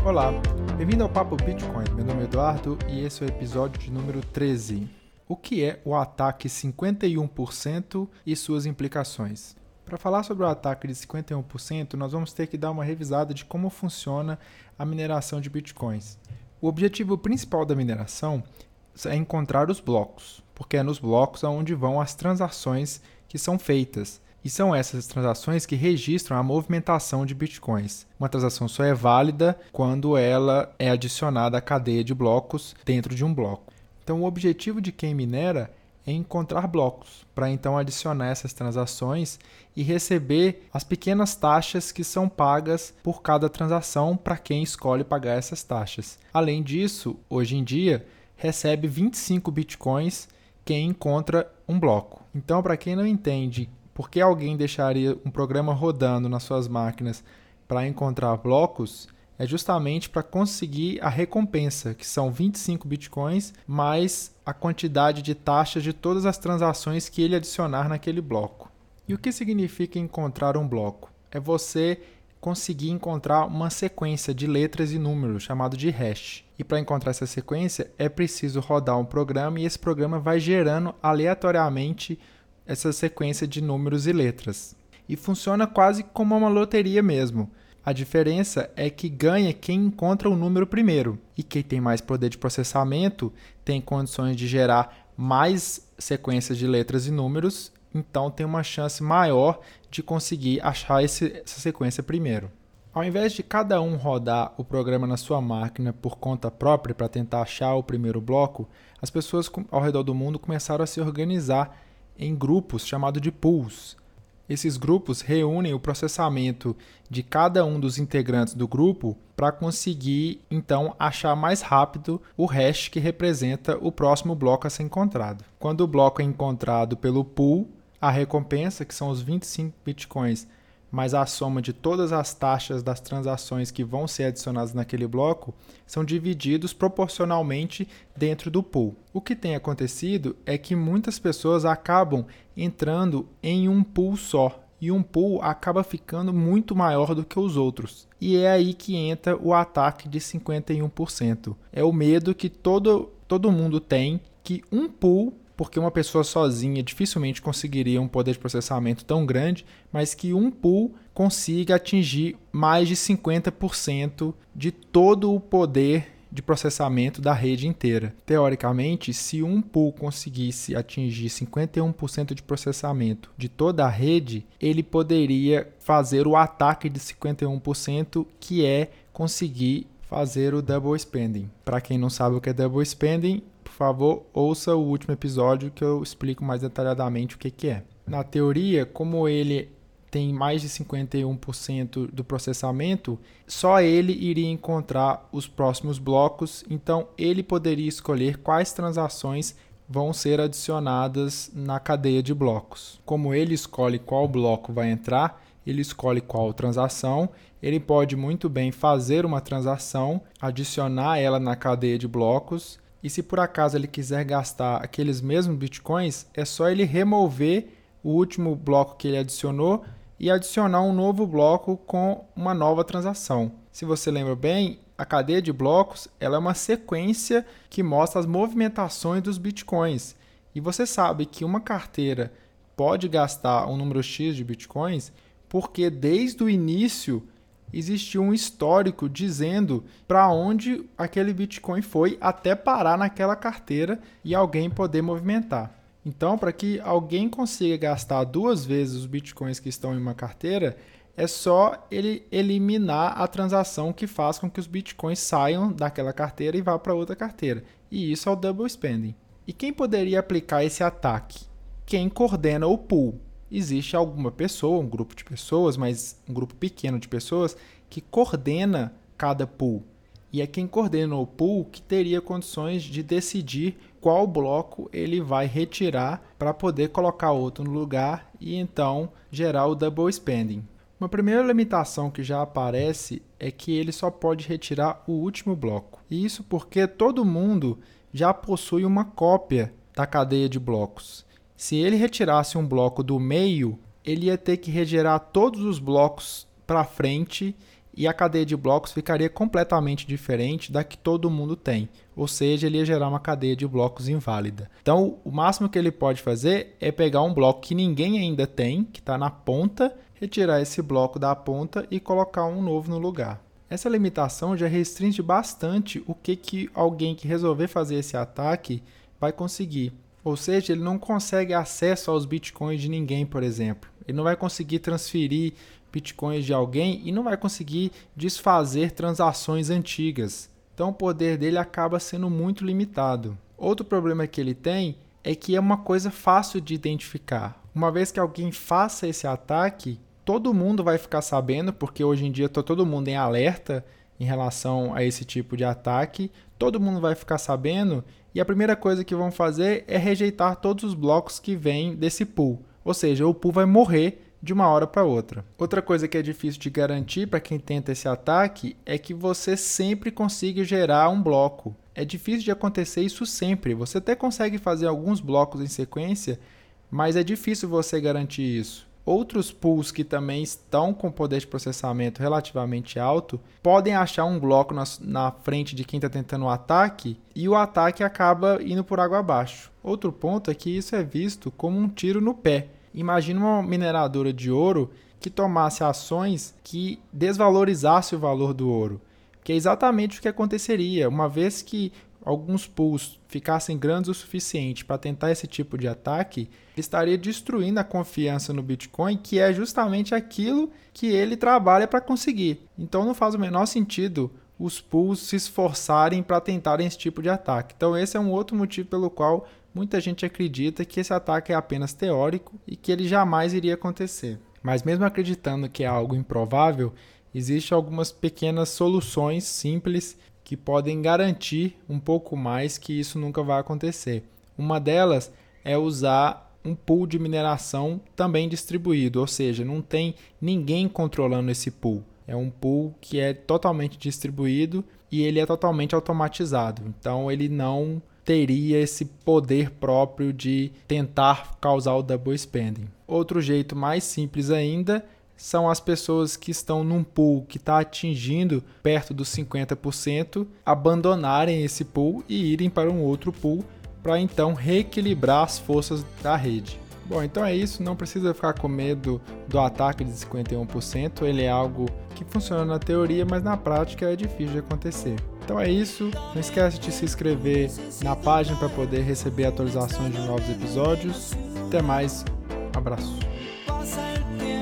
Olá, bem-vindo ao Papo Bitcoin. Meu nome é Eduardo e esse é o episódio de número 13. O que é o ataque 51% e suas implicações? Para falar sobre o ataque de 51%, nós vamos ter que dar uma revisada de como funciona a mineração de bitcoins. O objetivo principal da mineração é encontrar os blocos, porque é nos blocos onde vão as transações que são feitas. E são essas transações que registram a movimentação de bitcoins. Uma transação só é válida quando ela é adicionada à cadeia de blocos dentro de um bloco. Então, o objetivo de quem minera é encontrar blocos, para então adicionar essas transações e receber as pequenas taxas que são pagas por cada transação para quem escolhe pagar essas taxas. Além disso, hoje em dia, recebe 25 bitcoins quem encontra um bloco. Então, para quem não entende por que alguém deixaria um programa rodando nas suas máquinas para encontrar blocos, é justamente para conseguir a recompensa, que são 25 bitcoins, mais a quantidade de taxas de todas as transações que ele adicionar naquele bloco. E o que significa encontrar um bloco? É você conseguir encontrar uma sequência de letras e números, chamado de hash. E para encontrar essa sequência, é preciso rodar um programa e esse programa vai gerando aleatoriamente essa sequência de números e letras. E funciona quase como uma loteria mesmo. A diferença é que ganha quem encontra o número primeiro. E quem tem mais poder de processamento tem condições de gerar mais sequências de letras e números, então tem uma chance maior de conseguir achar essa sequência primeiro. Ao invés de cada um rodar o programa na sua máquina por conta própria para tentar achar o primeiro bloco, as pessoas ao redor do mundo começaram a se organizar em grupos chamados de pools. Esses grupos reúnem o processamento de cada um dos integrantes do grupo para conseguir, então, achar mais rápido o hash que representa o próximo bloco a ser encontrado. Quando o bloco é encontrado pelo pool, a recompensa, que são os 25 bitcoins, mais a soma de todas as taxas das transações que vão ser adicionadas naquele bloco, são divididos proporcionalmente dentro do pool. O que tem acontecido é que muitas pessoas acabam entrando em um pool só, e um pool acaba ficando muito maior do que os outros. E é aí que entra o ataque de 51%. É o medo que todo mundo tem que um pool, porque uma pessoa sozinha dificilmente conseguiria um poder de processamento tão grande, mas que um pool consiga atingir mais de 50% de todo o poder de processamento da rede inteira. Teoricamente, se um pool conseguisse atingir 51% de processamento de toda a rede, ele poderia fazer o ataque de 51%, que é conseguir fazer o double spending. Para quem não sabe o que é double spending, por favor, ouça o último episódio que eu explico mais detalhadamente o que é. Na teoria, como ele tem mais de 51% do processamento, só ele iria encontrar os próximos blocos, então ele poderia escolher quais transações vão ser adicionadas na cadeia de blocos. Como ele escolhe qual bloco vai entrar, ele escolhe qual transação, ele pode muito bem fazer uma transação, adicionar ela na cadeia de blocos, e se por acaso ele quiser gastar aqueles mesmos bitcoins, é só ele remover o último bloco que ele adicionou e adicionar um novo bloco com uma nova transação. Se você lembra bem, a cadeia de blocos ela é uma sequência que mostra as movimentações dos bitcoins. E você sabe que uma carteira pode gastar um número X de bitcoins porque desde o início existiu um histórico dizendo para onde aquele Bitcoin foi até parar naquela carteira e alguém poder movimentar. Então, para que alguém consiga gastar 2 vezes os Bitcoins que estão em uma carteira, é só ele eliminar a transação que faz com que os Bitcoins saiam daquela carteira e vá para outra carteira. E isso é o double spending. E quem poderia aplicar esse ataque? Quem coordena o pool. Existe alguma pessoa, um grupo de pessoas, mas um grupo pequeno de pessoas que coordena cada pool. E é quem coordena o pool que teria condições de decidir qual bloco ele vai retirar para poder colocar outro no lugar e então gerar o double spending. Uma primeira limitação que já aparece é que ele só pode retirar o último bloco. E isso porque todo mundo já possui uma cópia da cadeia de blocos. Se ele retirasse um bloco do meio, ele ia ter que regerar todos os blocos para frente e a cadeia de blocos ficaria completamente diferente da que todo mundo tem, ou seja, ele ia gerar uma cadeia de blocos inválida. Então, o máximo que ele pode fazer é pegar um bloco que ninguém ainda tem, que está na ponta, retirar esse bloco da ponta e colocar um novo no lugar. Essa limitação já restringe bastante o que alguém que resolver fazer esse ataque vai conseguir. Ou seja, ele não consegue acesso aos bitcoins de ninguém, por exemplo. Ele não vai conseguir transferir bitcoins de alguém e não vai conseguir desfazer transações antigas. Então o poder dele acaba sendo muito limitado. Outro problema que ele tem é que é uma coisa fácil de identificar. Uma vez que alguém faça esse ataque, todo mundo vai ficar sabendo, porque hoje em dia está todo mundo em alerta em relação a esse tipo de ataque. Todo mundo vai ficar sabendo e a primeira coisa que vão fazer é rejeitar todos os blocos que vêm desse pool. Ou seja, o pool vai morrer de uma hora para outra. Outra coisa que é difícil de garantir para quem tenta esse ataque é que você sempre consiga gerar um bloco. É difícil de acontecer isso sempre. Você até consegue fazer alguns blocos em sequência, mas é difícil você garantir isso. Outros pools que também estão com poder de processamento relativamente alto podem achar um bloco na frente de quem está tentando o ataque e o ataque acaba indo por água abaixo. Outro ponto é que isso é visto como um tiro no pé. Imagina uma mineradora de ouro que tomasse ações que desvalorizasse o valor do ouro, que é exatamente o que aconteceria, uma vez que alguns pools ficassem grandes o suficiente para tentar esse tipo de ataque, estaria destruindo a confiança no Bitcoin, que é justamente aquilo que ele trabalha para conseguir. Então não faz o menor sentido os pools se esforçarem para tentarem esse tipo de ataque. Então esse é um outro motivo pelo qual muita gente acredita que esse ataque é apenas teórico e que ele jamais iria acontecer. Mas mesmo acreditando que é algo improvável, existem algumas pequenas soluções simples que podem garantir um pouco mais que isso nunca vai acontecer. Uma delas é usar um pool de mineração também distribuído, ou seja, não tem ninguém controlando esse pool. É um pool que é totalmente distribuído e ele é totalmente automatizado. Então ele não teria esse poder próprio de tentar causar o double spending. Outro jeito mais simples ainda são as pessoas que estão num pool que está atingindo perto dos 50%, abandonarem esse pool e irem para um outro pool para então reequilibrar as forças da rede. Bom, então é isso, não precisa ficar com medo do ataque de 51%, ele é algo que funciona na teoria, mas na prática é difícil de acontecer. Então é isso, não esquece de se inscrever na página para poder receber atualizações de novos episódios. Até mais, abraço.